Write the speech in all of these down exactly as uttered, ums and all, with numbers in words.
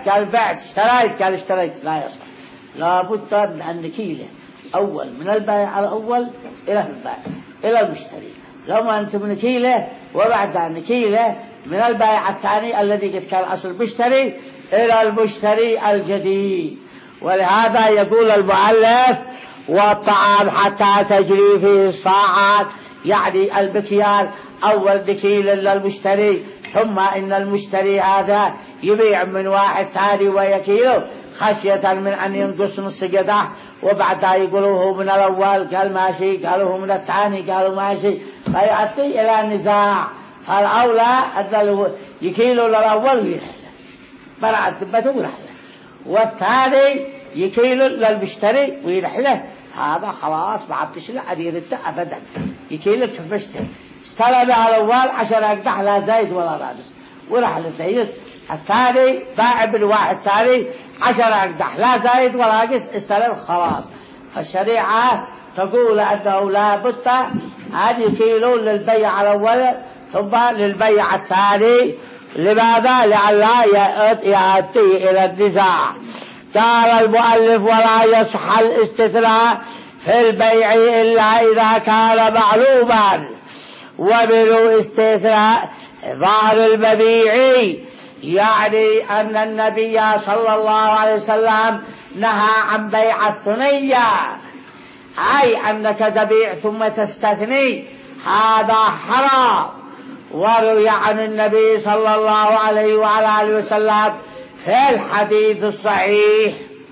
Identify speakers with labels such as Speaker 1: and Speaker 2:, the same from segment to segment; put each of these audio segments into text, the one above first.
Speaker 1: قال بعت اشتريت قال اشتريت لا يصح، لابد من النكيلة أول من البائع الأول إلى البائع إلى المشتري، لو ما أنت نكيلة وبعد نكيلة من البائع الثاني الذي قد كان أصل مشتري إلى المشتري الجديد. ولهذا يقول المؤلف والطعام حتى تجري فيه الصاعات، يعني المكيال أول نكيل للمشتري، ثم إن المشتري هذا يبيع من واحد ثاني ويكيله خشية من أن ينقص نص قدح، وبعدها يقولوه من الأول قال ماشي، قالوه من الثاني قالوا ماشي، فيأتي إلى نزاع. فالأولى أن يكيله للأول ويرحله برعت ثبته ويرحله، والثاني يكيله للمشتري ويرحله، هذا خلاص ما عبتش له عدير التأ أبدا، يكيله في المشتري استلم على الأول عشر أقدح لا زايد ولا ناقص ورحله زايد، الثاني باع بالواحد ثاني عشر أقدح لا زايد ولا ناقص استلم خلاص. فالشريعة تقول أنه لا بد أن يكيلوا للبيع الأول ثم للبيع الثاني. لماذا؟ لئلا يأتي إلى النزاع. قال المؤلف ولا يصح الاستثناء في البيع إلا إذا كان معلوما، ومن استثناء ظاهر المبيع، يعني أن النبي صلى الله عليه وسلم نهى عن بيع الثنية، أي أنك تبيع ثم تستثني، هذا حرام. وروي عن النبي صلى الله عليه وعلى آله وسلم في الحديث الصحيح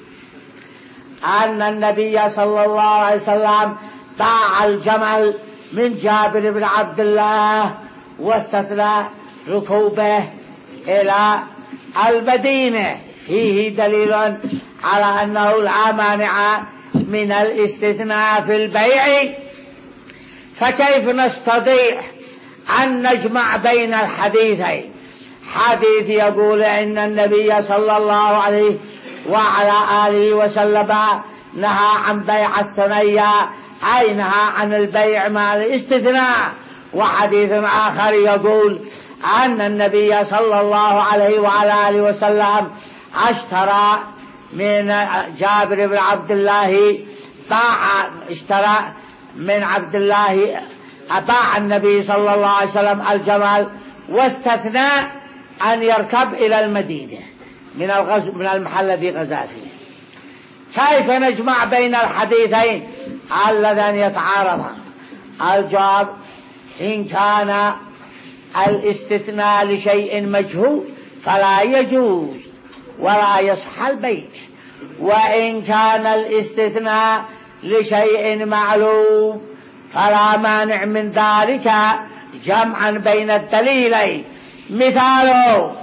Speaker 1: أن النبي صلى الله عليه وسلم باع الجمل من جابر بن عبد الله واستثنى ركوبه إلى المدينة، فيه دليل على أنه لا مانع من الاستثناء في البيع. فكيف نستطيع أن نجمع بين الحديثين؟ حديث يقول إن النبي صلى الله عليه وعلى آله وسلم نهى عن بيع الثنية، أي نهى عن البيع مع الاستثناء، وحديث آخر يقول أن النبي صلى الله عليه وعلى آله وسلم اشترى من جابر بن عبد الله، باع اشترى من عبد الله، باع النبي صلى الله عليه وسلم الجمل واستثنى أن يركب إلى المدينة من الغزو من المحل الذي غزا فيه. كيف نجمع بين الحديثين اللذان يتعارضان؟ الجواب إن كان الاستثناء لشيء مجهول فلا يجوز ولا يصح البيع، وإن كان الاستثناء لشيء معلوم فلا مانع من ذلك جمعا بين الدليلين. مثاله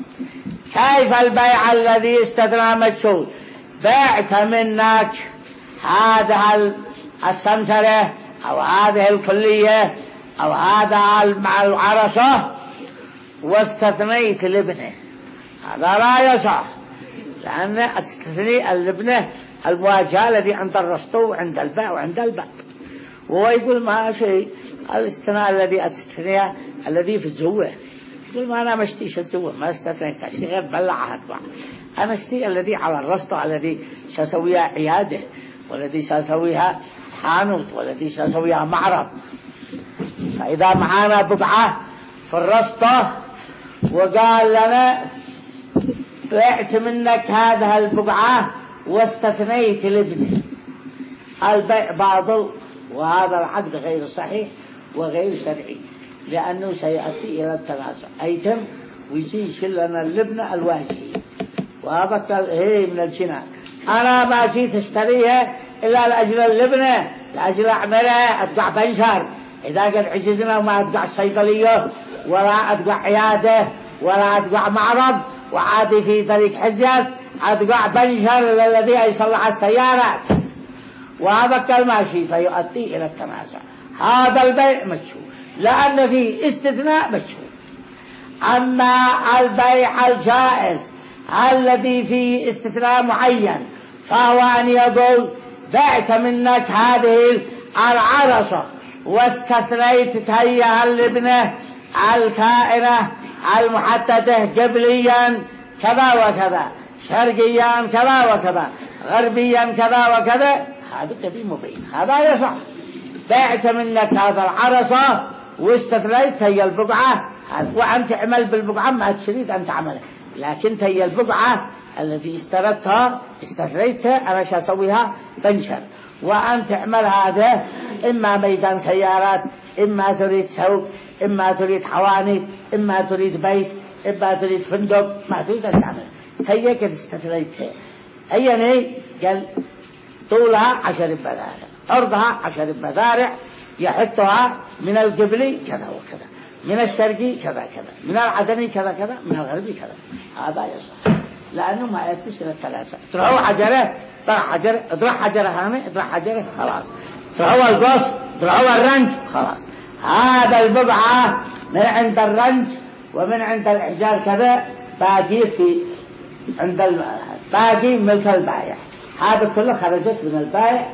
Speaker 1: كيف البيع الذي استثنى مجهول؟ بعت منك هذا السمسرة أو هذه الكلية أو هذا العرصة واستثنيت لابنه، هذا لا يصح، لأن استثني الابنه المواجهة الذي عند الرسطو وعند الباع وعند الباب، وهو يقول ما شيء الاستثناء الذي استثنيه الذي في الزوة، يقول ما أنا مشتيش الزوة ما استثنيت شيء غير بلعها تبع، أنا اشتي الذي على الرسطو الذي سأسويها عيادة والذي سأسويها حانوت والذي سأسويها معرض. فإذا معانا بقعة في الرسطة وقال لنا بعت منك هذه البقعة واستثنيت لابني، البيع باطل، وهذا العقد غير صحيح وغير شرعي، لأنه سيأتي إلى التنازع، أيتم ويجي يشلنا اللبنة الواجهي، وهذا هي من الجنان. أنا ما جيت اشتريها إلا لأجل اللبنة، لأجل أعملها أتقع بنشر، إذا قد عجزنا وما أتقع الصيدلية ولا أتقع عيادة ولا أتقع معرض، وعادي في طريق حجاز أتقع بنشر الذي يصلح السيارات، وهذا كالماشي فيؤدي إلى التنازع. هذا البيع مجهول لأن فيه استثناء مجهول. أما البيع الجائز الذي فيه استثناء معين فهو أن يقول بعت منك هذه العرصة واستثنيت تهيئها لابنه الكائنة المحددة قبليا كذا وكذا، شرقيا كذا وكذا، غربيا كذا وكذا، هذا كذي مبين، هذا يصح. بعت منك هذا العرصة واستثنيت هي البقعة، وأنت تعمل بالبقعة ما تريد أن تعملها، لكن هي البقعة التي اشتريتها استثنيتها أنا شو أسويها بنشر، وأن تعمل هذا إما ميدان سيارات، إما تريد سوق، إما تريد حواني، إما تريد بيت، إما تريد فندق، ما تريد أن تعمل هي كده استثنيتها. أيني قال طولها عشر مذارع، عرضها عشر مذارع، يحطها من القبلي كذا وكذا، من الشرقي كذا كذا، من العدني كذا كذا، من الغربي كذا، هذا يصح، لأنه ما يتصل الثلاثة. ترعوا حجرة طرح حجرة، اطرح حجرة هامي، اطرح حجرة خلاص، ترعوا القص، ترعوا الرنج خلاص. هذا البضعة من عند الرنج ومن عند الإحجار كذا باقي في عند باقي ملك البائع، هذا كله خرجت من البائع،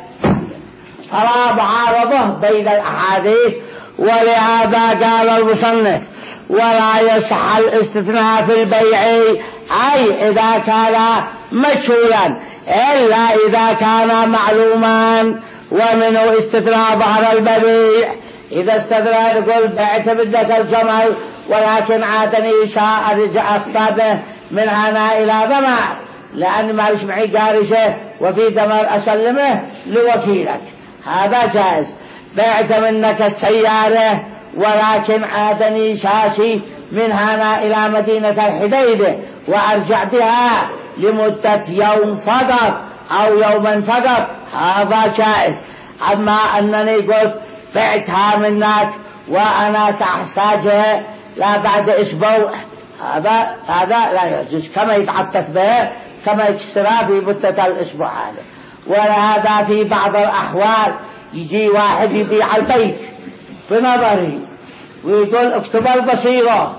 Speaker 1: فلا معارضة بين الأحاديث. ولهذا قال المصنف ولا يصح الاستثناء في البيع، أي إذا كان مشهولا، إلا إذا كان معلوما، ومنه استثناء ظهر البيع. إذا استثناء يقول بعت بدك الجمل ولكن عادني شاء رجع أفتاده من هنا إلى ذمع، لأن ما ليش معي قارشة وفي دمر أسلمه لوكيلك، هذا جائز. بعت منك السيارة ولكن عادني شاشي من هنا إلى مدينة الحديدة وأرجع بها لمدة يوم فقط أو يوما فقط، هذا جائز. أما أنني قلت بعتها منك وأنا سأحتاجها لا بعد أسبوع، هذا هذا لا يجوز، كما يتعطف به كما يكسرها في مدة الأسبوع هذا. ولهذا في بعض الأحوال يجي واحد يبيع البيت بنظري ويقول اكتب البصيرة،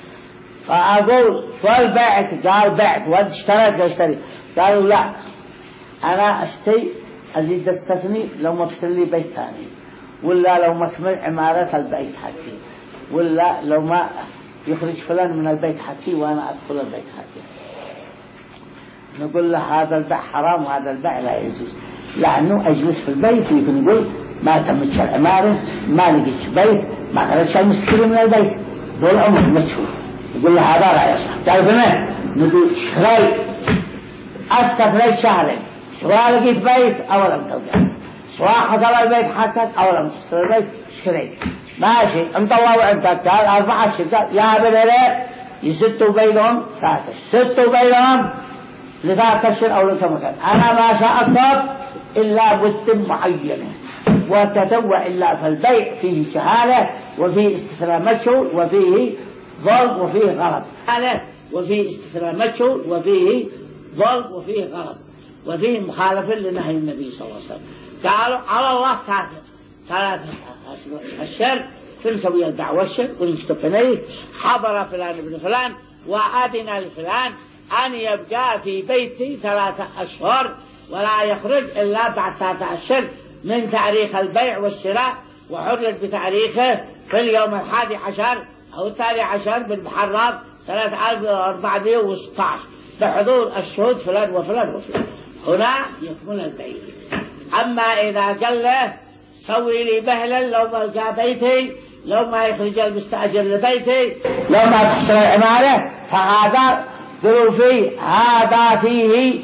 Speaker 1: فأقول والبعت، قال بعت، وانت اشتريت اشتري، قالوا لا أنا أشتري أزيد استثني لو ما اشتري لي بيت ثاني، ولا لو ما تكمل عمارة البيت حقي، ولا لو ما يخرج فلان من البيت حقي وأنا أدخل البيت حقي. نقول له هذا البيع حرام وهذا البيع لا يجوز، لأنه أجلس في البيت يمكن يقول ما تمتش العمارة، ما لقيتش بيت، ما خرجش المسكين من البيت، دول عمر مشهور، يقول له هذا لا يصح. تعرف هنا نقول شري أستفريت شهرين، سواء لقيت بيت أو لم تلقى، سواء حصل البيت حقك أو لم تحصل البيت شريت، ماشي انطووا عندك، قال أربعة شركات يا بليلة يستوا بينهم ثلاثة، ستوا بينهم لذات أشهر أو لكم مكان، أنا ما سأطلب إلا بد معينة، وتتوع إلا في البيع فيه جهالة وفيه استثناء مشهور وفيه ظلم وفيه غلط، أنا وفيه استثناء مشهور وفيه ظلم وفيه غلط وفيه مخالفة لنهي النبي صلى الله عليه وسلم. قالوا على الله ثلاثة ثلاثة الشر تنسوي البيع والشر ونكتب فنيه حضر فلان ابن فلان وآذن لفلان أن يبقى في بيتي ثلاثة أشهر ولا يخرج إلا بعد ثلاثة أشهر من تاريخ البيع والشراء، وحرج بتاريخه في اليوم الحادي عشر أو الثاني عشر بالمحرم سنة ألف وأربعمائة وستة عشر بحضور الشهود فلان وفلان وفلان، هنا يكمل البيع. أما إذا قال له سوي لي بهلا لو ما لقى بيتي، لو ما يخرج المستأجر لبيتي، لو ما تحصل العمارة، فهذا قالوا فيه هذا فيه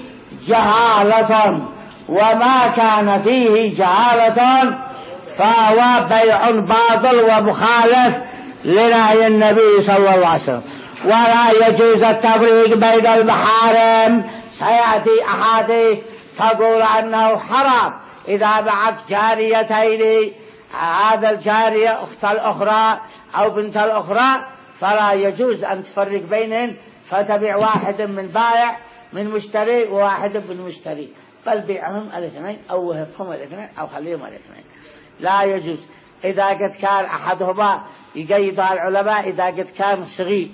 Speaker 1: جهالة، وما كان فيه جهالة فهو بيع باطل ومخالف لنهي النبي صلى الله عليه وسلم. ولا يجوز التفريق بين المحارم، سيأتي أحاديث تقول أنه حرام إذا بعت جاريتين، هذا الجارية أخت الأخرى أو بنت الأخرى، فلا يجوز أن تفرق بينهن فتبيع واحد من بائع من مشتري وواحد من مشتري، بل بيعهم الاثنين أو وهبهم الاثنين أو خليهم الاثنين، لا يجوز. إذا قد كان أحدهما يقيدها العلماء إذا قد كان صغير.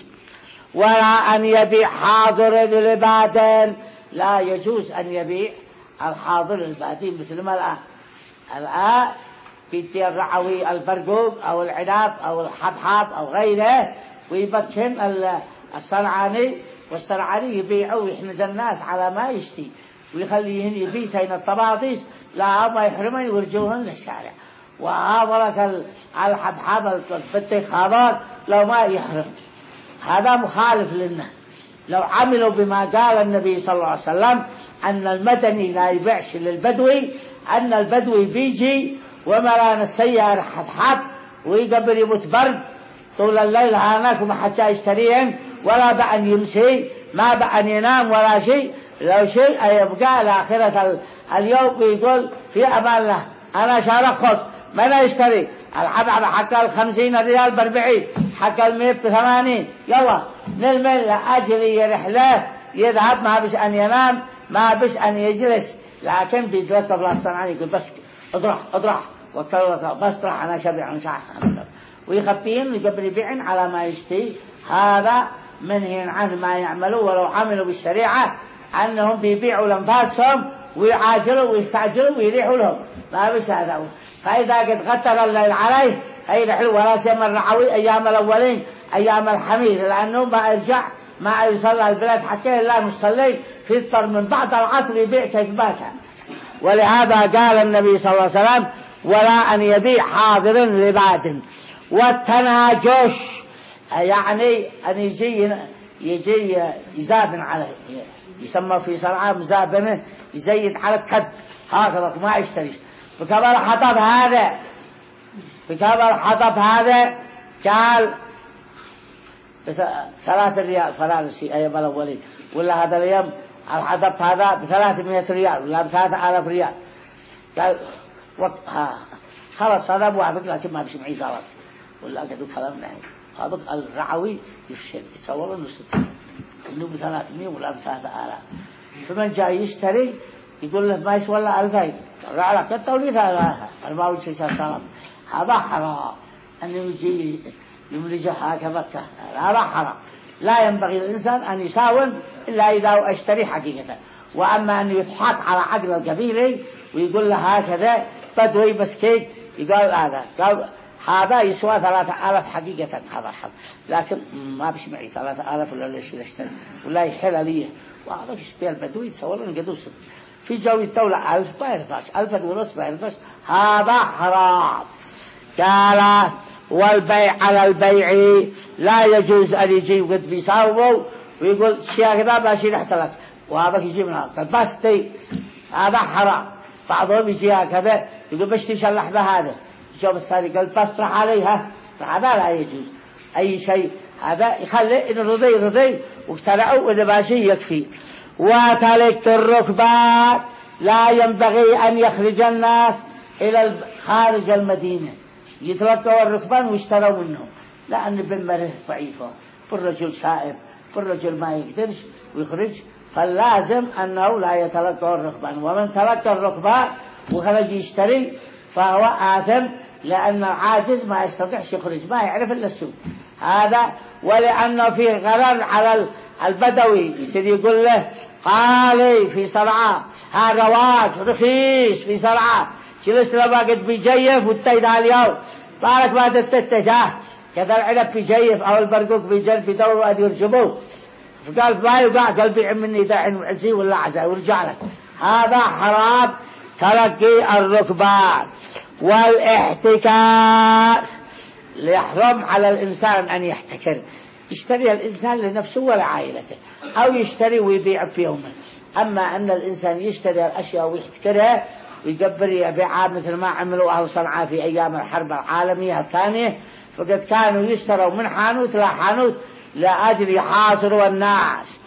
Speaker 1: ولا أن يبيع حاضر للبادين، لا يجوز أن يبيع الحاضر للبادين مثل ما الآن الآن بيتي الرعوي البرقوق أو العناب أو الحبحاب أو غيره، ويبكن الصنعاني، والصنعاني يبيعه ويحمز الناس على ما يشتي، ويخليهن يبيتين الطباطيس لا ما يحرمن ويرجوهن للشارع. وهذا لك الحبحاب البطيخ هذا لو ما يحرم، هذا مخالف لنا. لو عملوا بما قال النبي صلى الله عليه وسلم أن المدني لا يبيعش للبدوي، أن البدوي بيجي ومران السيارة حبحب ويقبل يموت برد طول الليل هناك وما حتى يشتريهم، ولا بأن يمسي، ما بأن ينام ولا شيء، لو شيء يبقى لآخرة اليوم ويقول في أمان الله أنا شارخص ما لا يشتري الحبحب حق الخمسين ريال باربعين، حق المية بثمانين، يلا نلمل أجري رحلة يذهب، ما بش أن ينام، ما بش أن يجلس، لكن بيتركب للصنعاني يقول بس اضرح اضرح وطلق بس اضرح أنا شبع أنا شاح، ويخبين ويقبل يبيعن على ما يشتي. هذا منهي عنه ما يعملوا، ولو عملوا بالشريعة أنهم بيبيعوا لأنفاسهم ويعاجلوا ويستعجلوا ويريحوا لهم، ما بس هذا. فإذا قد غتر الليل عليه أي رحلوا، ولا سيما الرعوي أيام الأولين أيام الحمير، لأنه ما يرجع ما يصلى البلاد حكيه لا نصلي في الطر من بعد العصر يبيع كيف باكا. ولهذا قال النبي صلى الله عليه وسلم ولا أن يبيع حاضر لباد. والتناجش يعني أن يجي يجي يزابن عليه، يسمى في صنعاء مزابنة، يزيد على الكد هكذا ما يشتريش. بكبر حطب هذا بكبر حطب هذا قال ثلاثة ريال فرنسي أيام الأولين، ولا هذا اليوم الحطب هذا بثلاثمائة ريال ولا بثلاثة آلاف ريال. قال وقت ها خلاص هذا موافق، لكن ما بشي معي زارت ولا قدوا كلامنا. هذا الرعوي يفشل يتصور إنه إنه بثلاثمائة ولا بثلاثة آلاف، فمن جاء يشتري يقول له ما يسوى إلا ألفين، رعلا كالتولي ثلاثة أربعة وتسعين سلام. هذا حرام أن يجي يملجه هكذا، هذا حرام. لا ينبغي الإنسان أن يساوم إلا إذا اشتري حقيقة. وأما أن يضحك على عقل القبيلي ويقول له هكذا بدوي بسكيت، يقول هذا قال هذا يسوى ثلاثة آلاف حقيقة، هذا حق، لكن ما بش معي ثلاثة آلاف ولا ليش يشتري ولا يحل ليه. وهذا يشبه البدوي يتصور إنه قدوس في جو الدولة ألف بايرفاش ألف ونص بايرفاش، هذا حرام. قال والبيع على البيع لا يجوز أن يجي وقد بيساوموا ويقول شيء كذا باشي رحت لك، وهذا يجي من هذا بس تي، هذا حرام. بعضهم يجي هكذا يقول بشتري اللحظة هذا، الجواب الثاني قال بس راح عليها، فهذا لا يجوز أي شيء. هذا يخلي إن رضي رضي واقتنعوا وإذا باشي يكفي. وتلك الركبات لا ينبغي أن يخرج الناس إلى خارج المدينة يتركوا الركبان ويشتروا منهم، لأن بالمره ضعيفة، فالرجل شائب، فالرجل ما يقدرش ويخرج، فاللازم أنه لا يتلقى الركبان. ومن تلقى الركبان وخرج يشتري فهو آثم، لأن العاجز ما يستطيعش يخرج، ما يعرف إلا السوق هذا. ولأنه فيه غرر على البدوي، يصير يقول له قالي في صنعاء ها رواج رخيص في صنعاء، جلس لما قد بيجيف والتيد على اليوم بارك ما تتتجاه كذا العنب بيجيف أو البرقوق بيجيف بدور وقد يرجموه، فقال ما يقع قلبي مني داعي وعزي ولا عزي ورجع لك. هذا حرام تلقي الركبان. والاحتكار يحرم على الإنسان أن يحتكر، يشتري الإنسان لنفسه ولا عائلته، أو يشتري ويبيع في يومه. أما أن الإنسان يشتري الأشياء ويحتكرها ويقبل يبيعها مثل ما عملوا أهل صنعاء في أيام الحرب العالمية الثانية، فقد كانوا يشتروا من حانوت لا حانوت لأجل يحاصروا الناس.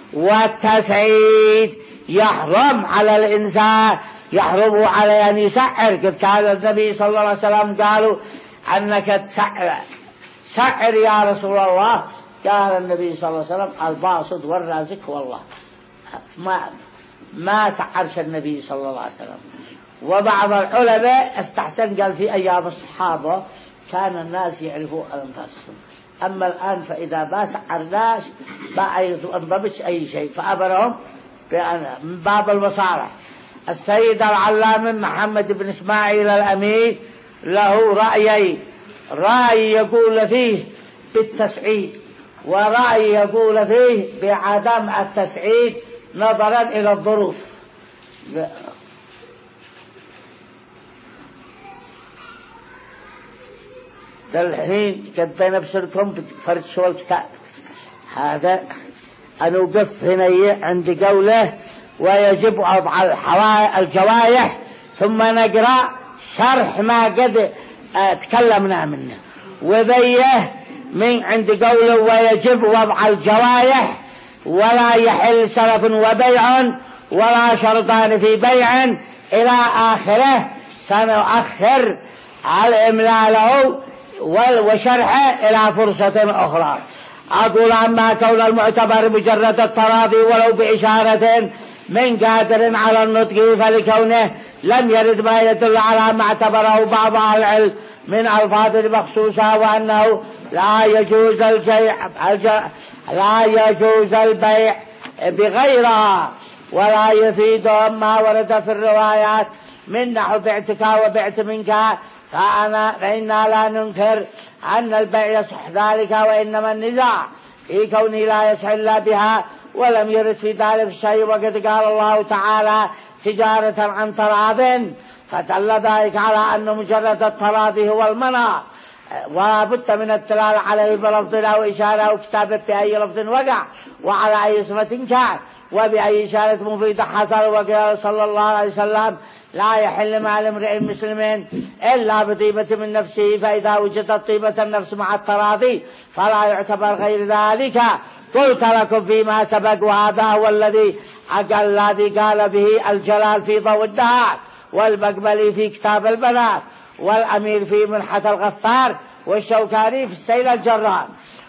Speaker 1: والتسعيد يحرم على الإنسان، يحرم على أن يسعر، قد كان النبي صلى الله عليه وسلم قالوا أنك تسعر، سعر يا رسول الله. قال النبي صلى الله عليه وسلم الباسط والرازق والله، ما ما سعرش النبي صلى الله عليه وسلم. وبعض العلماء استحسن قال في أيام الصحابة كان الناس يعرفوا أنفسهم، أما الآن فإذا ما سعرناش ما ينضبط أي شيء، فأمرهم من باب المصالح. السيد العلامة محمد بن إسماعيل الأمين له رأيين، رأي يقول فيه بالتسعيد، ورأي يقول فيه بعدم التسعيد نظرا إلى الظروف. الحين كنت بسركم بتفرد شو الكتاب هذا. أنا وقف هنا عند قوله ويجب وضع الجوائح، ثم نقرأ شرح ما قد تكلمنا منه، وبيه من عند قوله ويجب وضع الجوائح ولا يحل سلف وبيع ولا شرطان في بيع إلى آخره. سنؤخر الإملاء له وشرحه إلى فرصة أخرى. أقول أما كون المعتبر مجرد التراضي ولو بإشارة من قادر على النطق، فلكونه لم يرد ما يدل على ما اعتبره بعض أهل العلم من ألفاظ مخصوصة، وأنه لا يجوز البيع لا يجوز البيع بغيرها، ولا يفيد ما ورد في الروايات من نحو بعتك وبعت منك، فأنا فإنا لا ننكر أن البيع يصح ذلك، وإنما النزاع في كونه لا يصح إلا بها، ولم يرد في ذلك شيء. وقد قال الله تعالى تجارة عن تراض، فدل ذلك على أن مجرد التراضي هو المنع، وبد من الدلالة عليه بلفظ أو إشارة أو كتابة بأي لفظ وقع وعلى أي صفة كان وبأي إشارة مفيدة حصل. وقال صلى الله عليه وسلم لا يحل مال امرئ مسلم إلا بطيبة من نفسه، فإذا وجدت طيبة النفس مع التراضي فلا يعتبر غير ذلك. قلت لكم فيما سبق، وهذا هو الذي الذي قال به الجلال في ضوء الدهر، والبقبلي في كتاب البنات، والأمير في منحة الغفار، والشوكاني في السيل الجرار،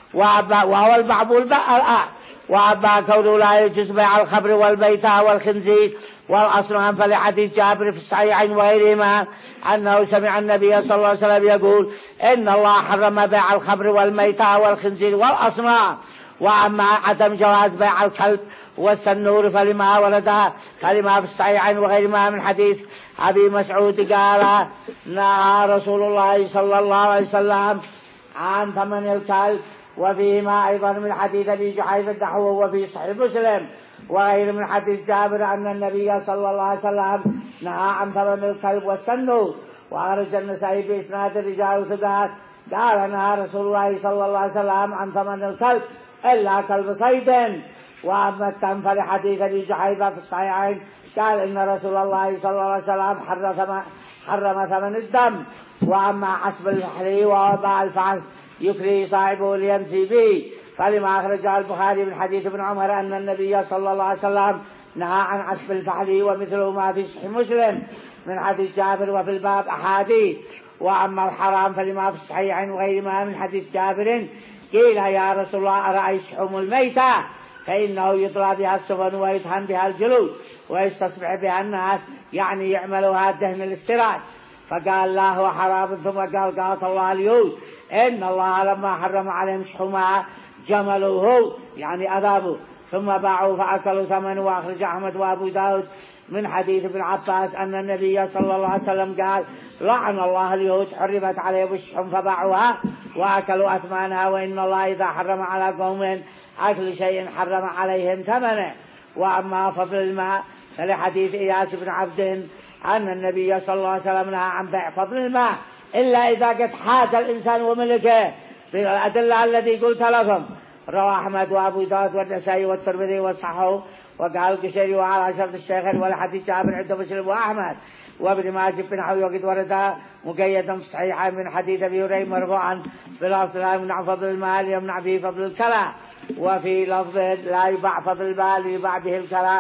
Speaker 1: وهو المعبول الآن. وأما كونه لا يجوز بيع الخمر والميتة والخنزير والأصنام، فلحديث جابر في الصحيحين وغيرهما أنه سمع النبي صلى الله عليه وسلم يقول إن الله حرم بيع الخمر والميتة والخنزير والأصنام. وأما عدم جواز بيع الكلب والسنور فلما ورد كلمة في الصحيحين وغيرهما من حديث أبي مسعود قال نهى رسول الله صلى الله عليه وسلم عن ثمن الكلب، وفيهما أيضا من حديث أبي جحيفة نحوه وفي صحيح مسلم، وغير من حديث جابر أن النبي صلى الله عليه وسلم نهى عن ثمن الكلب والسنور. وأخرج النسائي بإسناد الرجال ثبات قال نهى رسول الله صلى الله عليه وسلم عن ثمن الكلب إلا كلب صيد. وأما التم فلحديث أبي جحيفة في الصحيحين قال إن رسول الله صلى الله عليه وسلم حرم ثمن الدم. وأما حسب الفحل ووضع الفحل يكري صاحبه ليمسي به، فلما أخرجه البخاري من حديث ابن عمر أن النبي صلى الله عليه وسلم نهى عن عسب الفحل، ومثله ما في صحيح مسلم من حديث جابر، وفي الباب أحاديث. وأما الحرام فلما في الصحيحين وغيرهما من حديث جابر قيل يا رسول الله أرأيت شحوم الميتة فإنه يطلى بها السفن ويدهن بها الجلود ويستصبح بها الناس، يعني يعملها دهن الاستراج. فقال لا هو حرام. ثم قال قالت الله اليهود إن الله لما حرم عليهم شحومها جملوه يعني أذابوا ثم باعوا فأكلوا ثمن. وأخرج أحمد وأبو داود من حديث ابن عباس أن النبي صلى الله عليه وسلم قال لعن الله اليهود حرمت عليهم الشحوم فباعوها وأكلوا أثمانها، وإن الله إذا حرم على قوم أكل شيء حرم عليهم ثمنه. وأما فضل الماء فلحديث إياس بن عبد أن النبي صلى الله عليه وسلم نهى عن بيع فضل الماء إلا إذا قد حاز الإنسان وملكه بالأدلة التي قلت لكم. رواه أحمد وأبو داود والنسائي والترمذي وصححه. وقال القشيري وعلى شرط الشيخين والحديث جابر عند مسلم وأحمد وابن ماجه بنحوه، وقد ورد مقيدا في الصحيح من حديث أبي هريرة مرفوعا بلفظ لا يمنع فضل المال يمنع به فضل الكلى، وفي لفظ لا يباع فضل المال يباع به الكلى،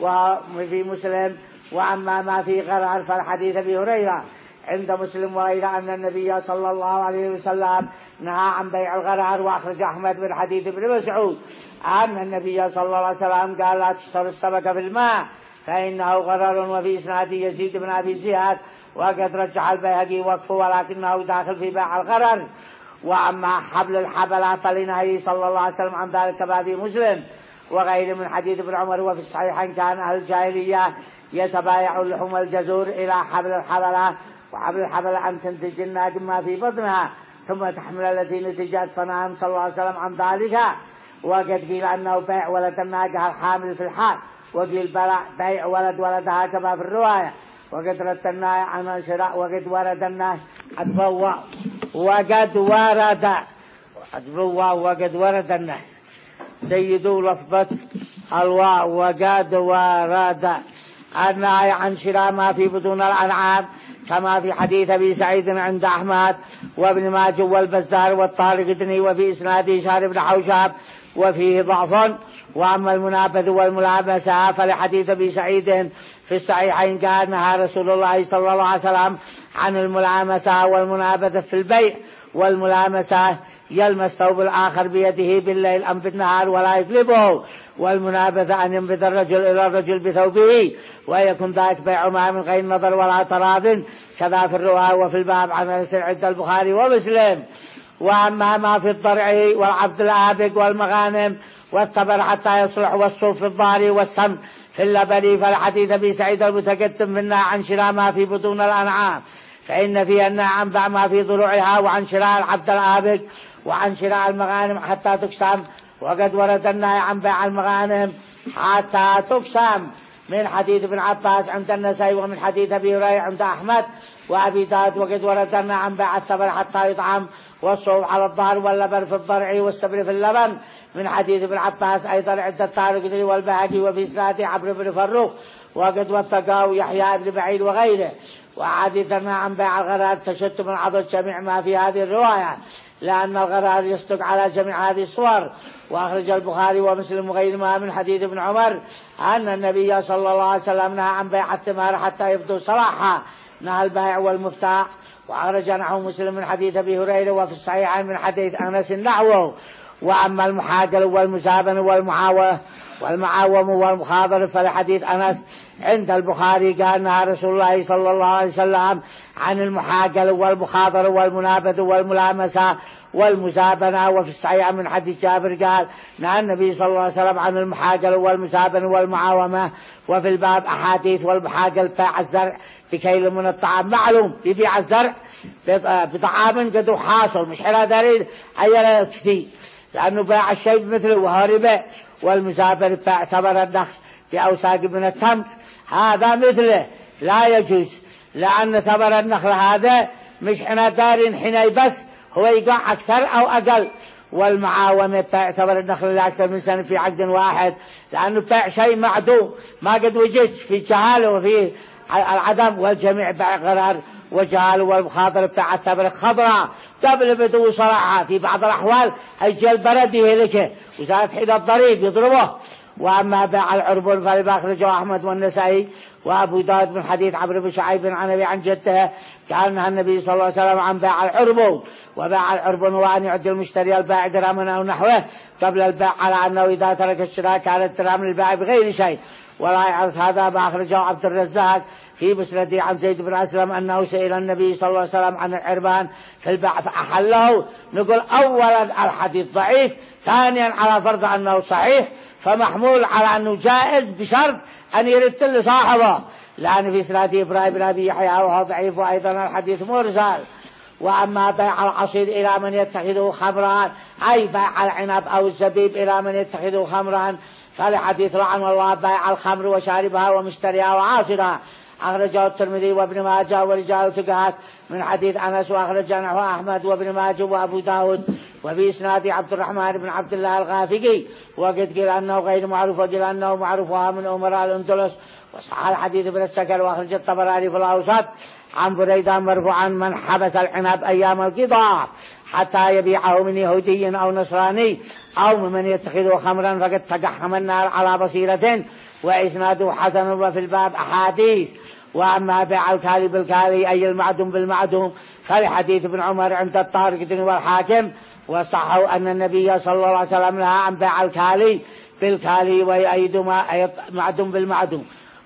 Speaker 1: وفي مسلم وأما ما في غرر فالحديث أبي هريرة عند مسلم وغيره أن النبي صلى الله عليه وسلم نهى عن بيع الغرر. وأخرج أحمد من حديث ابن مسعود أن النبي صلى الله عليه وسلم قال لا تشتروا السمك في الماء فإنه غرر. وفي إسناد يزيد بن أبي زياد وقد رجح البيهقي وقفه ولكنه داخل في بيع الغرر. وأما حبل الحبلة فلنهي صلى الله عليه وسلم عن ذلك بابي مسلم. وغير من حديث ابن عمر. وفي الصحيحين كان أهل الجاهلية يتبايع لحوم الجزور إلى حبل الحبلة، وحبل الحبلة أن تنتج الناجم ما في بطنها ثم تحمل التي نتجت، فنهى صلى الله عليه وسلم عن ذلك. وقد قيل أنه بيع ولد الناقة الحامل في الحال، وقيل بيع ولد ولدها كما في الرواية. وقد رد النهي عن شراء، وقد ورد النهي أتبوى وقد ورد أتبوى وقد ورد النهي سيدوا لفظة الواء وقد ورد النهي عن شراء ما في بطون الأنعام كما في حديث أبي سعيد عند أحمد وابن ماجه والبزار والطارقطني، وفي إسناده هشام بن حوشب وفيه ضعف. وأما المنابذ والملامسة فلحديث أبي سعيد في الصحيحين قال نهى رسول الله صلى الله عليه وسلم عن الملامسة والمنابذة في البيع. والملامسة يلمس ثوب الآخر بيده بالليل أم بالنهار ولا يقلبه، والمنابذة أن ينبذ الرجل إلى الرجل بثوبه ويكون ذلك بيع ما من غير نظر ولا تراض، كذا في الرواية وفي الباب عن أنس عند البخاري ومسلم. وأما ما في الضرع والعبد الآبق والمغانم والثمر حتى يصلح والصوف في الظهر والسم في اللبن فالحديث أبي سعيد المتقدم منا عن شراء ما في بطون الأنعام، فإن فيها النهي عن بيع ما في ضلوعها، وعن شراء العبد الآبق، وعن شراء المغانم حتى تقسم. وقد ورد النهي عن بيع المغانم حتى تقسم من حديث ابن عباس عند النسائي، ومن حديث أبي هريرة عند أحمد وأبي داود. وقد ورد النهي عن بيع الثمر حتى يطعم، والصوف على الظهر واللبن في الضرع والسبر في اللبن من حديث ابن عباس أيضا عند الطارقطني والبهقي وفي إسناده عمرو بن فروخ. وقد وثقه يحيى بن بعيد وغيره. وحديثنا عن بيع الغرار تشت من عضد جميع ما في هذه الرواية، لأن الغرار يصدق على جميع هذه الصور. وأخرج البخاري ومسلم وغيرهما من حديث ابن عمر أن النبي صلى الله عليه وسلم نهى عن بيع الثمار حتى يبدو صلاحها، نهى البيع والمفتاح. وأخرج نحو مسلم من حديث أبي هريرة وفي الصحيحين من حديث أنس نحوه. وأما المحاجل والمزابن والمعاوة والمعاوم والمخاضر فلحديث أنس عند البخاري قال نهى رسول الله صلى الله عليه وسلم عن المحاجل والمخاضر والمنابذ والملامسة والمزابنة. وفي الصحيح من حديث جابر قال نهى النبي صلى الله عليه وسلم عن المحاجل والمزابن والمعاومة. وفي الباب أحاديث. والمحاجل بيع الزرع بكيل من الطعام، معلوم يبيع الزرع بطعام قد حاصل مش حلا دليل أي كثير، لأنه باع الشيء مثله وهاربه. والمزابن باع ثمر النخل بأوساق من التمر، هذا مثله لا يجوز، لأن ثمر النخل هذا مش حنا دارين حنا بس هو يقع أكثر أو أقل. والمعاومة باع ثمر النخل لأكثر من سنة في عقد واحد، لأنه باع شيء معدوم ما قد وجد في جهاله وفي العدم. والجميع باع غرار وجهال والمخاطر باع الثمر خضراء قبل بدو صراحة. في بعض الأحوال هيجي البرد يهلكه وزارت حين الضريب يضربه. وأما باع العربون فلما أخرجه أحمد والنسائي وأبو داود من حديث عمرو بن شعيب عن أبي عن جده قال نهى النبي صلى الله عليه وسلم عن بيع العربون. وباع العربون وأن يعد المشتري البائع درهما أو نحوه قبل البيع، على أنه إذا ترك الشراء كانت درهم للبائع بغير شيء. ولا يعرف هذا ما أخرجه عبد الرزاق في مسنده عن زيد بن أسلم أنه سئل النبي صلى الله عليه وسلم عن العربان في البيع فأحله. نقول أولا الحديث ضعيف، ثانيا على فرض أنه صحيح فمحمول على أنه جائز بشرط أن يرد لصاحبه، لأن في سنده إبراهيم بن أبي يحيى وهو ضعيف، وأيضا الحديث مرسل. وأما بيع العصير إلى من يتخذه خمرا، أي بيع العنب أو الزبيب إلى من يتخذه خمرا، فالحديث لعن الله بيع الخمر وشاربها ومشتريها وعاصرها. أخرجه الترمذي وابن ماجه ورجال ثقات من حديث أنس. وأخرج نحو أحمد وابن ماجه وأبو داود وفي إسناد عبد الرحمن بن عبد الله الغافقي. وقد قيل أنه غير معروف وقيل أنه معروف من أمراء الأندلس. وصح الحديث بن السكر. وأخرج الطبراني في الأوسط عن بريدة مرفوعا من حبس العنب أيام القضاء حتى يبيعه من يهودي أو نصراني أو ممن يتخذه خمرا فقد تقحم النار على بصيرة. وإسناده حسن. وفي الباب أحاديث. وأما بيع الكالي بالكالي أي المعدوم بالمعدوم فلحديث ابن عمر عند الطارقطني والحاكم. وصحوا أن النبي صلى الله عليه وسلم نهى عن بيع الكالي بالكالي ويؤيد معدوم بالمعدوم.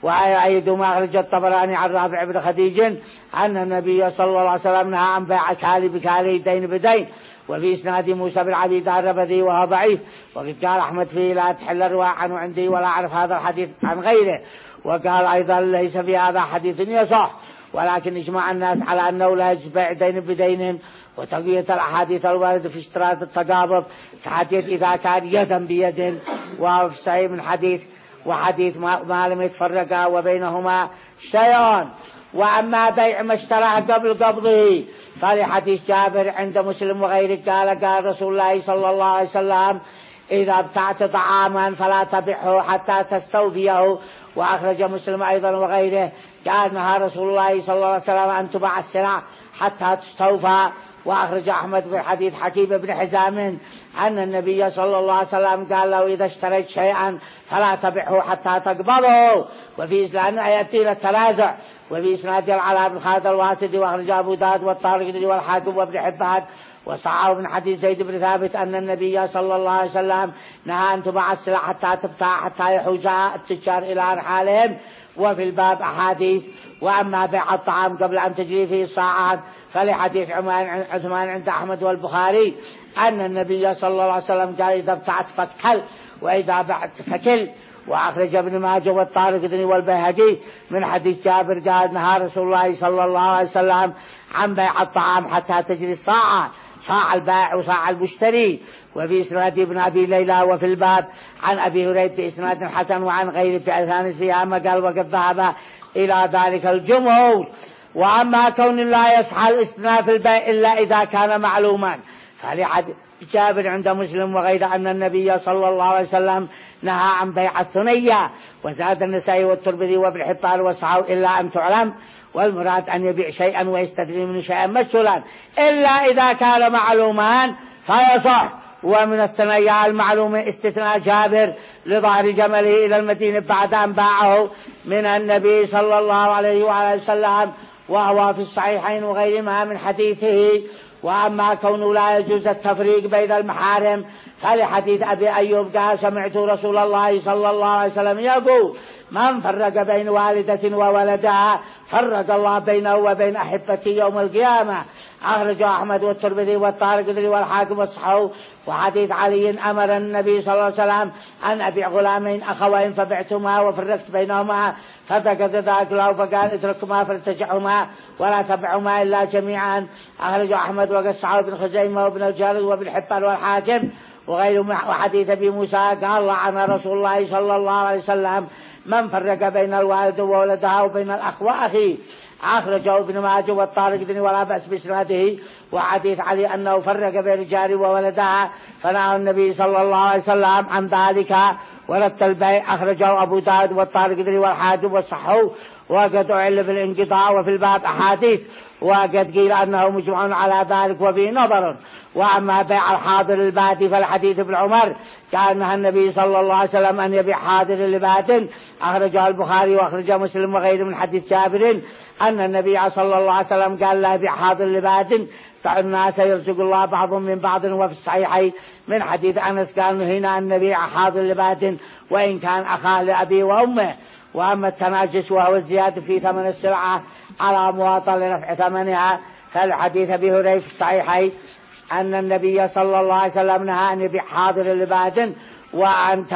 Speaker 1: وأيد ما أخرج الطبراني عن رافع بن خديج أن النبي صلى الله عليه وسلم نهى عن بيع كالي بكالي دين بدين. وفي إسناد موسى بن عبيد الربذي وهو ضعيف. وقد قال أحمد فيه لا تحل الرواح عنه عندي ولا أعرف هذا الحديث عن غيره. وقال أيضا ليس في هذا حديث يصح، ولكن اجمع الناس على أنه لا يجوز بيع دين بدين. وتقوية الأحاديث الواردة في اشتراط التقابض كحديث إذا كان يدا بيد، وفي صحيح من حديث وحديث ما, ما لم يتفرقا وبينهما شيء. وأما بيع ما اشتراه قبل قبضه فلحديث جابر عند مسلم وغيره قال قال رسول الله صلى الله عليه وسلم إذا ابتعت طعاما فلا تبعه حتى تستوفيه. وأخرج مسلم أيضا وغيره قال نهى رسول الله صلى الله عليه وسلم أن تباع السلع حتى تستوفى. وأخرج أحمد في حديث حكيم بن حزام أن النبي صلى الله عليه وسلم قال له إذا اشتريت شيئا فلا تبعه حتى تقبضه. وفي إسناد يأتي إلى التنازع. وفي إسناد العلاء بن خالد الواسطي وأخرج أبو داود والطارقي والحاكم وابن حبان وصححه من حديث زيد بن ثابت أن النبي صلى الله عليه وسلم نهى أن تباع السلع حتى تبتاع حتى يحوزها التجار إلى رحالهم. وفي الباب أحاديث. وأما بيع الطعام قبل أن تجري فيه الساعات فلحديث عثمان عند أحمد والبخاري أن النبي صلى الله عليه وسلم قال إذا ابتعت فاكل وإذا بعت فكل. وأخرج ابن ماجه والطارقطني والبيهقي من حديث جابر قال نهى رسول الله صلى الله عليه وسلم عن بيع الطعام حتى تجري الساعة، ساعة البائع وساعة المشتري. وفي إسناد ابن أبي ليلى وفي الباب عن أبي هريرة بإسناد حسن وعن غيره بأذان السيامة قال وقد ذهب إلى ذلك الجمهور. وأما كون لا يصح الاستثناء في البيع إلا إذا كان معلوما فلحديث جابر عند مسلم وغيره أن النبي صلى الله عليه وسلم نهى عن بيع الثنية. وزاد النسائي والترمذي وابن حبان وصححه إلا أن تعلم. والمراد أن يبيع شيئا ويستدري منه شيئا مجهولا إلا إذا كان معلوما فيصح. ومن الثنية المعلومة استثناء جابر لظهر جمله إلى المدينة بعد أن باعه من النبي صلى الله عليه وآله وسلم وهو في الصحيحين وغيرهما من حديثه. وأما كونه لا يجوز التفريق بين المحارم فلحديث أبي أيوب قال سمعت رسول الله صلى الله عليه وسلم يقول من فرق بين والدة وولدها فرق الله بينه وبين أحبته يوم القيامة. أخرجه أحمد والترمذي والطارقطني والحاكم وصححه. وحديث علي أمر النبي صلى الله عليه وسلم أن أبيع غلامين أخوين فبعتهما وفرقت بينهما فذكر ذاك له فقال اتركهما فارتجعهما ولا تبعهما إلا جميعا. أخرجه أحمد وقصه ابن خزيمة وابن الجارود وابن حبان والحاكم وغيره. وحديث أبي موسى قال لعن رسول الله صلى الله عليه وسلم من فرق بين الوالد وولدها وبين الأخ وأخيه. أخرجه ابن ماجه والطارقطني ولا بأس بإسناده. وحديث علي أنه فرق بين الجار وولدها فنهى النبي صلى الله عليه وسلم عن ذلك ورد البيع. أخرجه أبو داود والطارقطني والحاكم وصححه. وقد أعل بالانقطاع وفي الباب أحاديث وقد قيل أنه مجمع على ذلك وفيه نظر. وأما بيع الحاضر البادي فالحديث ابن عمر كان نهى النبي صلى الله عليه وسلم أن يبيع حاضر لباد. أخرجه البخاري وأخرجه مسلم وغيره من حديث جابر أن النبي صلى الله عليه وسلم قال لا يبيع حاضر لباد فالناس يرزق الله بعضهم من بعض. وفي الصحيحين من حديث أنس قال نهينا أن نبيع حاضر لباد وإن كان أخاه لأبي وأمه. وأما التناجس وهو الزيادة في ثمن السلعة على مواطن لرفع ثمنها فالحديث أبي هريرة في الصحيحين أن النبي صلى الله عليه وسلم نهى أن يبيع حاضر لباد وأن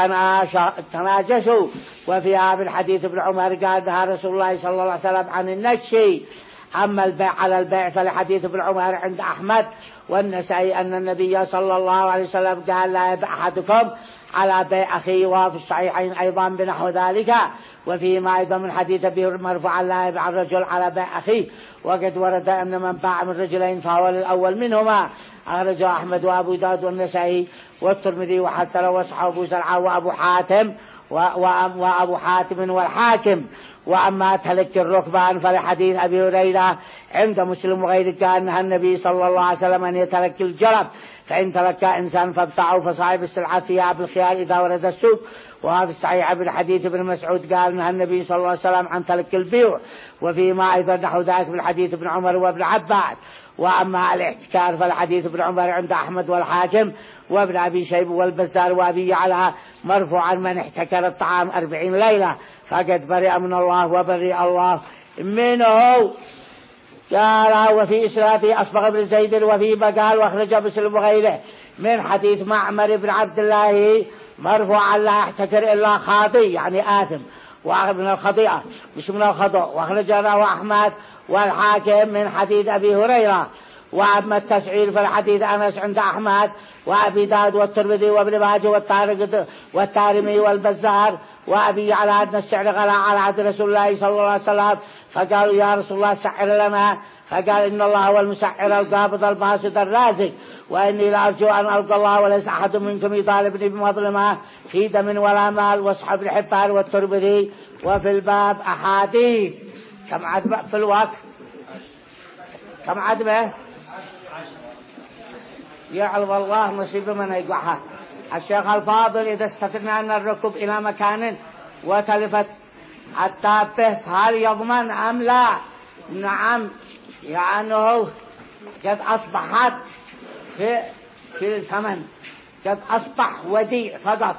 Speaker 1: تناجسوا. وفي هذا الحديث ابن عمر قال نهى رسول الله صلى الله عليه وسلم عن النجش. أما البيع على البيع فالحديث ابن عمر عند أحمد والنسائي أن النبي صلى الله عليه وسلم قال لا يبيع أحدكم على بيع أخيه. وفي الصحيحين أيضا بنحو ذلك. وفيما أيضا من حديث أبي مرفوعا لا يبيع الرجل على بيع أخيه. وقد ورد أن من باع من رجلين فهو الأول منهما. أخرجه أحمد وأبو داود والنسائي والترمذي وحسن وصححه أبو زرعة وأبو حاتم وأبو حاتم والحاكم. وأما تلك الركبان فلحديث أبي هريرة عند مسلم وغيره كان نهى النبي صلى الله عليه وسلم أن يترك الجرب فإن ترك إنسان فابتعوا فصاحب السلعة فيها بالخيار إذا ورد السوق. وهذا الصحيح بالحديث ابن مسعود قال نهى النبي صلى الله عليه وسلم عن ترك البيع. وفيما أيضا نحو ذلك بالحديث ابن عمر وابن عباس. وأما الاحتكار فالحديث ابن عمر عند أحمد والحاكم وابن أبي شيبة والبزار وأبي يعلى مرفوعا من احتكر الطعام أربعين ليلة فقد برئ من الله وبرئ الله منه. قال وفي إسناده أصبغ بن زيد وفي بقال واخرج مسلم وغيره من حديث معمر بن عبد الله مرفوعا لا يحتكر إلا خاطئ يعني آثم ومن الخطيئة مش من الخطأ. واخرج له أحمد والحاكم من حديث أبي هريرة. وأما التسعير فالحديث أنس عند أحمد وأبي داود والترمذي وابن ماجه والتارمي والبزار وأبي على أن السعر غلا على عهد رسول الله صلى الله عليه وسلم. فقالوا يا رسول الله سعر لنا، فقال إن الله هو المسعر القابض الباسط الرازق، وإني لأرجو أن ألقى الله وليس أحد منكم يطالبني بمظلمة في دم ولا مال. واصحاب الحبان والترمذي. وفي الباب أحاديث. كم عدبة في الوقت؟ كم عدبة؟ يعلم الله نصيب من يقعها. الشيخ الفاضل إذا استثنى أن الركب إلى مكان وتلفت التابة فهل يضمن أم لا؟ نعم، يعني قد أصبحت في, في الثمن قد أصبح وديع فقط،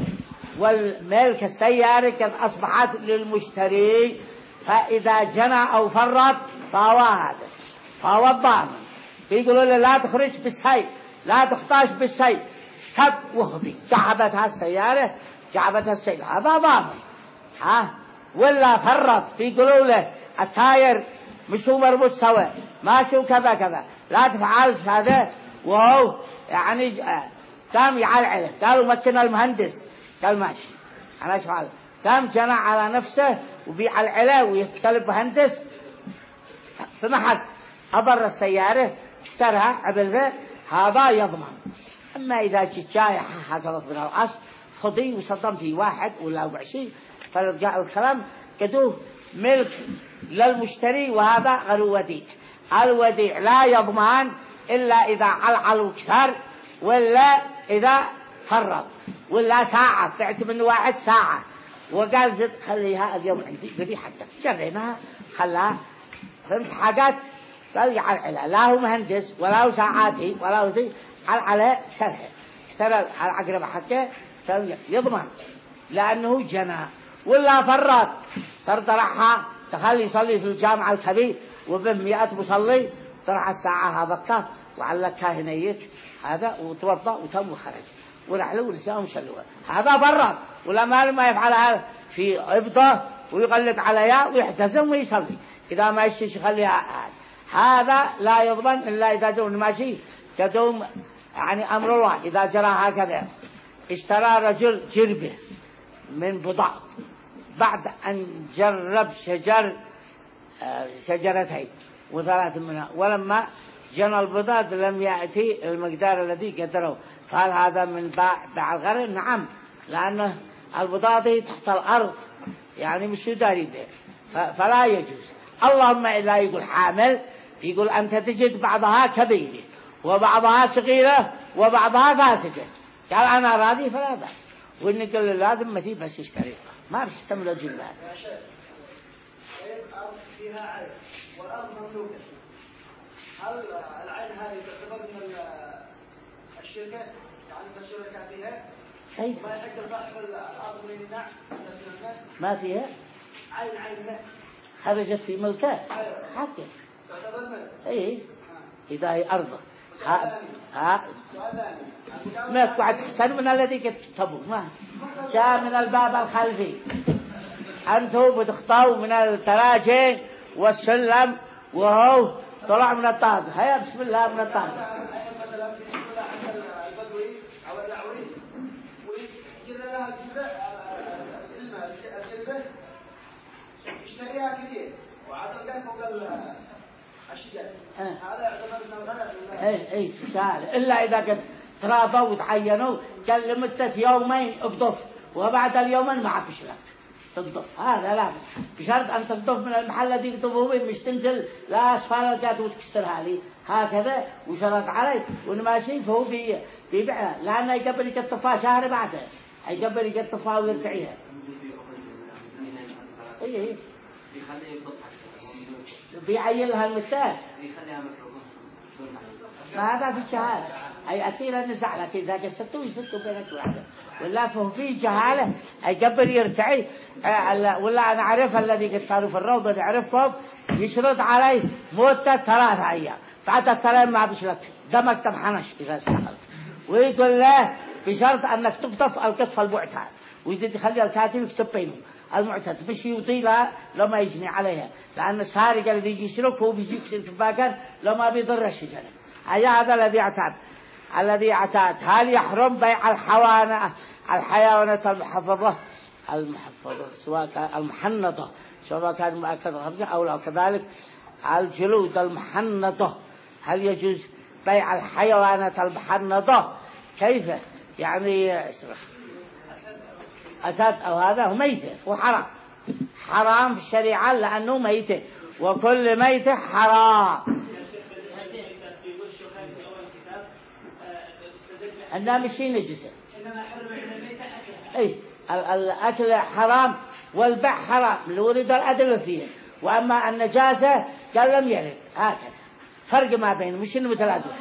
Speaker 1: والملك السيارة قد أصبحت للمشتري، فإذا جنى أو فرط فهو هذا فهو الضامن. بيقولوا له لا تخرج بالسيف، لا تختاش بالسيف، كب وخذي جعبتها السيارة جعبتها السيف، هذا ضامن. ها ولا فرط بيقولوا له التاير مشو مربوط سوا ماشو كذا كذا لا تفعل هذا، وهو يعني قام يعلعله. قالوا مكن المهندس، قال ماشي أنا أشفعل. قام جنى على نفسه وبيعلعله ويتكلم مهندس في محل أبر السيارة كسرها عبلها، هذا يضمن. أما إذا جيت جاي حققت من الأصل خذي وصدمتي واحد ولا وعشي، فالكلام كدوه ملك للمشتري، وهذا غير وديع. الوديع لا يضمن إلا إذا علعل وكسر، ولا إذا فرط، ولا ساعة بعت من واحد ساعة وقال زد خليها اليوم عندي بدي حقك جريناها خلاها، فهمت حاجات. قال يعلعلها، لا هو مهندس ولا هو ساعاتي ولا هو ذي، علعلها كسرها كسر العقرب حقه يضمن لأنه جنى. ولا فرط صار طرحها تخلي يصلي في الجامع الكبير وبمئة مصلي، طرح الساعة هذا وعلى كاهنيك هذا وتوضأ وتم وخرج ورحلوا ونساهم شلوها، هذا فرط. ولا ما ما يفعلها في عبده ويغلق عليها ويحتزم ويصلي، إذا ما يشيش يخليها. هذا لا يضمن إلا إذا دون ماشي كدوم يعني أمر الله. إذا جرى هكذا اشترى رجل جربه من بضع بعد أن جرب شجر شجرتين وثلاث منها، ولما جنى البضاد لم يأتي المقدار الذي قدره، قال هذا من باع باع الغرر. نعم، لأنه البضاد تحت الأرض يعني مش يداري به، فلا يجوز. اللهم إلا يقول حامل، يقول أنت تجد بعضها كبيرة وبعضها صغيرة وبعضها فاسدة، قال أنا راضي فلا بأس. وإني قال له لازم ما تجيب بس يشتري، ما مش حسن له جلها.
Speaker 2: فيها عين والأرض مملوكة، هل العين هذه تعتبر من الشركة؟ يعني من الشركة فيها؟
Speaker 1: كيف؟
Speaker 2: ما يحق صاحب الأرض من يمنع؟
Speaker 1: ما فيها؟
Speaker 2: عين عين
Speaker 1: خرجت في ملكه حقه. اي اذا هي ارضه ها ها ما قعد احسن من الذي قد كتبوا. ما جاء من الباب الخلفي، انتم بتخطوا من التراجم والسلم وهو طلع من الطاق. هيا بسم الله من الطاق.
Speaker 2: اشتريها كثير وعاد القيس وقال الشجاع هذا يعتبر من الغنم.
Speaker 1: اي اي سهل، الا اذا قد ترابوا وتعينوا قال لمدة يومين اقضف وبعد اليومين ما عاد لك تقضف، هذا لا بشرط ان تقضف من المحل الذي يقضفوا به، مش تنزل لا اسفل القاد وتكسرها لي هكذا وشرط عليه والماشي فهو بيبيعها، لانه يقبل يقطفها شهر بعده، يقبل يقطفها ويرتعيها. اي اي بيعيلها المتاه فهذا في جهالة، أي أتي إلى النزاع، لكن إذا قصدتوا يصدوا بينك وبينه، ولا فهو في جهالة، أي قبل يرتعي، ولا أنا أعرف الذي قد كانوا في الروضة نعرفهم يشرط عليه مدة ثلاثة أيام، بعد الثلاث ما بيش لك دمك تمحنش إذا استخلت، ويقول له بشرط أنك تقطف القطف المعتاد، ويزيد يخلي الكاتب يكتب بينه المعتاد مش يطيلها لما يجني عليها، لأن السارق الذي يجي يسرق هو بيجي يكسر كفاكا لما بيضرش الجنة. أي هذا الذي اعتاد الذي اعتاد هل يحرم بيع الحيوانات الحيوانات المحفظة المحفظة سواء كان المحنطة سواء كان مؤكد خمسة أو لا، كذلك الجلود المحنطة هل يجوز بيع الحيوانات المحنطة؟ كيف يعني أسد أو هذا هو ميتة وحرام، حرام في الشريعة لأنه ميتة، وكل ميتة حرام. أنها مش شيء نجسة، أي الأكل حرام والبيع حرام اللي ورد الأدلة فيه، وأما النجاسة قال لم يرد، هكذا فرق ما بينه مش إنه متلازم.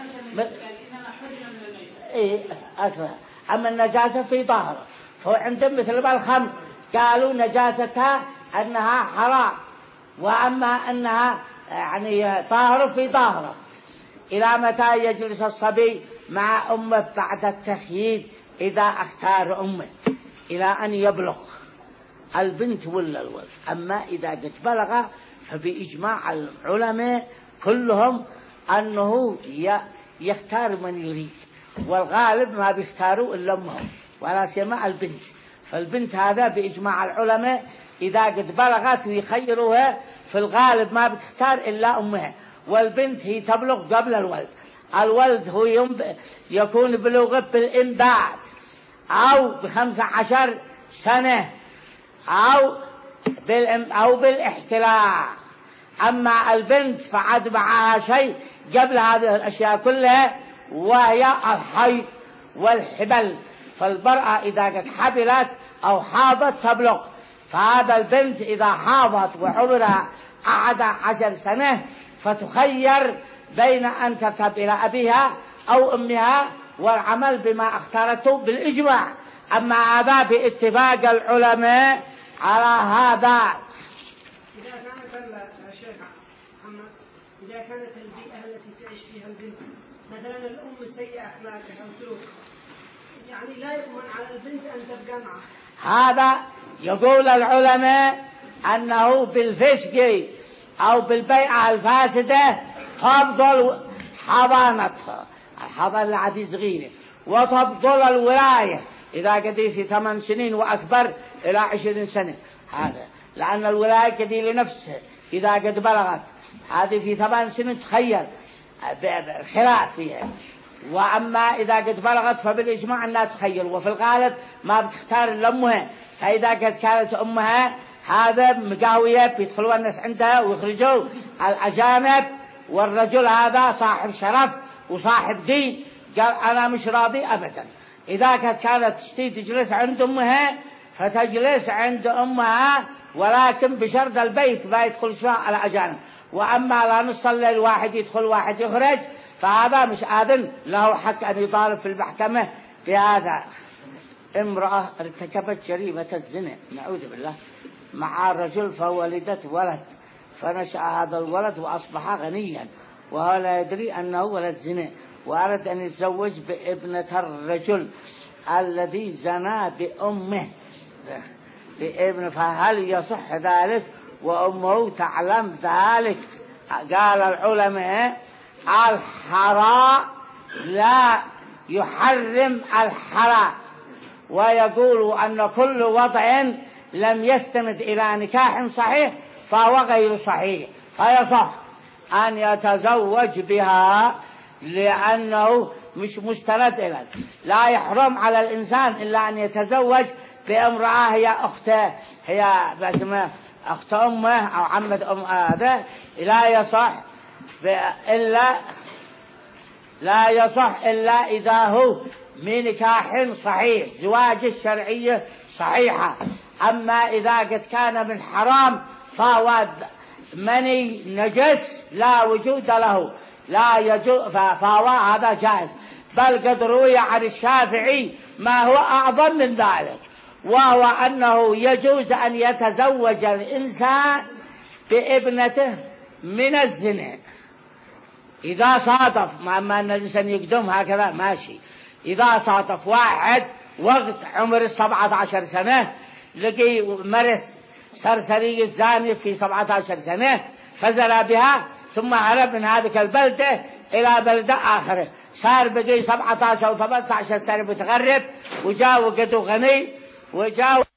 Speaker 1: إيه أكلها، أما النجاسة في ظاهره، فهو عندهم مثل الخمر قالوا نجاستها أنها حرام، وأما أنها يعني طاهرة في ظاهره. إلى متى يجلس الصبي مع أمه بعد التخيير إذا اختار أمه؟ إلى أن يبلغ البنت ولا الولد. أما إذا قد بلغ فبإجماع العلماء كلهم أنه يختار من يريد، والغالب ما بيختاروا إلا أمهم ولا سيما البنت، فالبنت هذا بإجماع العلماء إذا قد بلغت ويخيروها في الغالب ما بتختار إلا أمها، والبنت هي تبلغ قبل الولد. الولد هو يكون بلوغه بالإنبات أو بخمسة عشر سنة أو أو بالاحتلاع. أما البنت فعد معها شيء قبل هذه الأشياء كلها وهي الحيض والحبل، فالمرأة إذا قد حبلت أو حاضت تبلغ، فهذا البنت إذا حاضت وعمرها أحد عشر سنة فتخير بين أن تذهب إلى أبيها أو أمها والعمل بما اختارته بالإجماع. أما هذا باتفاق العلماء على هذا.
Speaker 3: إذا كانت الشيخ محمد إذا كانت البيئة التي تعيش فيها البنت مثلا الأم سيئة أخلاقها أو سلوكها، يعني لا يؤمن على البنت أن تبقى معه.
Speaker 1: هذا يقول العلماء أنه بالفسق أو بالبيعة الفاسدة تبطل حضانتها، الحضانة التي صغيرة، وتبطل الولاية إذا قدي في ثمان سنين وأكبر إلى عشرين سنة، هذا لأن الولاية قدي لنفسها إذا قد بلغت، هذه في ثمان سنين تخير خلاف فيها. وأما إذا قد بلغت فبالإجماع أنها تخير، وفي الغالب ما بتختار إلا أمها، فإذا قد كانت أمها هذا مقاوية بيدخلوا الناس عندها ويخرجوا الأجانب، والرجل هذا صاحب شرف وصاحب دين قال أنا مش راضي أبدا. إذا قد كانت تشتي تجلس عند أمها فتجلس عند أمها، ولكن بشرط البيت لا يدخل فيها الأجانب. وأما لا نص الليل واحد يدخل واحد يخرج فهذا مش آذن له حق أن يطالب في المحكمة بهذا. امرأة ارتكبت جريمة الزنا نعوذ بالله مع الرجل فولدت ولد، فنشأ هذا الولد وأصبح غنيا وهو لا يدري أنه ولد زنا، وأراد أن يتزوج بابنة الرجل الذي زنا بأمه بابن، فهل يصح ذلك وأمه تعلم ذلك؟ قال العلماء الحرام لا يحرم الحلال، ويقول أن كل وضع لم يستند إلى نكاح صحيح فهو غير صحيح، فيصح أن يتزوج بها لأنه مش مستند إلى. لا يحرم على الإنسان إلا أن يتزوج بامرأة هي أخته، هي باسمه أخت أمه أو عمة أم هذا، لا يصح إلا لا يصح إلا إذا هو من نكاح صحيح، زواج الشرعية صحيحة. أما إذا قد كان من حرام فهو مني نجس لا وجود له، لا يجوز، فهو هذا جائز. بل قد روي عن الشافعي ما هو أعظم من ذلك، وهو أنه يجوز أن يتزوج الإنسان بابنته من الزنا إذا صادف، مع أن الإنسان يقدم هكذا ماشي، إذا صادف واحد وقت عمر سبعة عشر سنة لقي مرس سرسري الزاني في سبعة عشر سنة فزرى بها، ثم هرب من هذه البلدة إلى بلدة آخرة، صار بقي سبعة عشر و ثمانية عشر سنة متغرب، وجاء وقد غني وجاء